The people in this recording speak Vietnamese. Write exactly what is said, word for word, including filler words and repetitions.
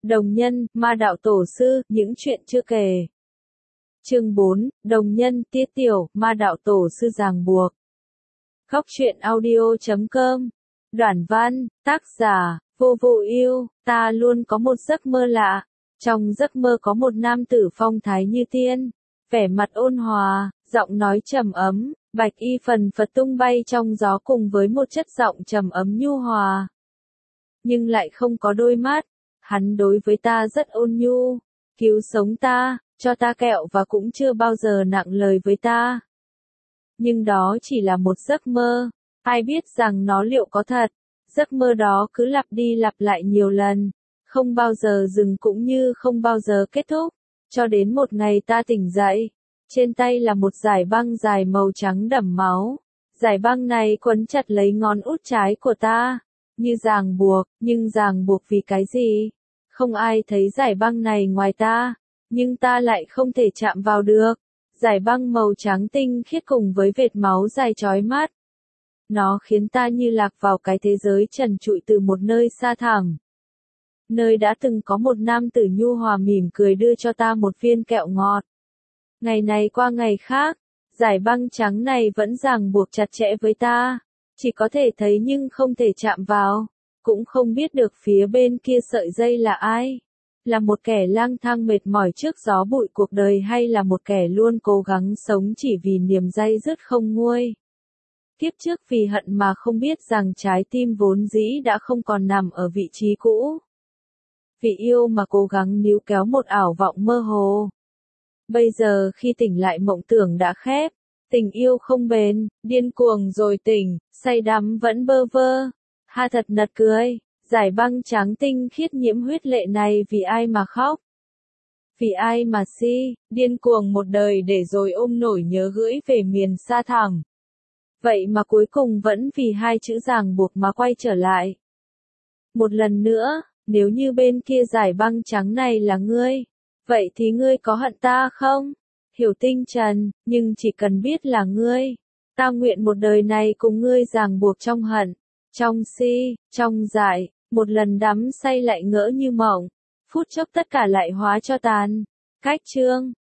Đồng nhân, ma đạo tổ sư, những chuyện chưa kể. Chương bốn, Đồng nhân, tiết tiểu, ma đạo tổ sư ràng buộc. Góc truyện audio chấm com. Đoạn văn, tác giả, vô vô yêu, ta luôn có một giấc mơ lạ. Trong giấc mơ có một nam tử phong thái như tiên, vẻ mặt ôn hòa, giọng nói trầm ấm, bạch y phần phật tung bay trong gió cùng với một chất giọng trầm ấm nhu hòa. Nhưng lại không có đôi mắt, hắn đối với ta rất ôn nhu, cứu sống ta, cho ta kẹo và cũng chưa bao giờ nặng lời với ta. Nhưng đó chỉ là một giấc mơ, ai biết rằng nó liệu có thật. Giấc mơ đó cứ lặp đi lặp lại nhiều lần, không bao giờ dừng cũng như không bao giờ kết thúc, cho đến một ngày ta tỉnh dậy. Trên tay là một dải băng dài màu trắng đẫm máu. Dải băng này quấn chặt lấy ngón út trái của ta, như ràng buộc, nhưng ràng buộc vì cái gì? Không ai thấy dải băng này ngoài ta, nhưng ta lại không thể chạm vào được. Dải băng màu trắng tinh khiết cùng với vệt máu dài chói mắt. Nó khiến ta như lạc vào cái thế giới trần trụi từ một nơi xa thẳm. Nơi đã từng có một nam tử nhu hòa mỉm cười đưa cho ta một viên kẹo ngọt. Ngày này qua ngày khác, dải băng trắng này vẫn ràng buộc chặt chẽ với ta. Chỉ có thể thấy nhưng không thể chạm vào. Cũng không biết được phía bên kia sợi dây là ai. Là một kẻ lang thang mệt mỏi trước gió bụi cuộc đời hay là một kẻ luôn cố gắng sống chỉ vì niềm day dứt không nguôi. Kiếp trước vì hận mà không biết rằng trái tim vốn dĩ đã không còn nằm ở vị trí cũ. Vì yêu mà cố gắng níu kéo một ảo vọng mơ hồ. Bây giờ khi tỉnh lại mộng tưởng đã khép, tình yêu không bền, điên cuồng rồi tỉnh, say đắm vẫn bơ vơ. Ha thật nật cười, dải băng trắng tinh khiết nhiễm huyết lệ này vì ai mà khóc? Vì ai mà si, điên cuồng một đời để rồi ôm nỗi nhớ gửi về miền xa thẳm. Vậy mà cuối cùng vẫn vì hai chữ ràng buộc mà quay trở lại. Một lần nữa, nếu như bên kia dải băng trắng này là ngươi, vậy thì ngươi có hận ta không? Hiểu tinh trần, nhưng chỉ cần biết là ngươi, ta nguyện một đời này cùng ngươi ràng buộc trong hận, trong si, trong dại, một lần đắm say lại ngỡ như mộng, phút chốc tất cả lại hóa cho tàn. Cách chương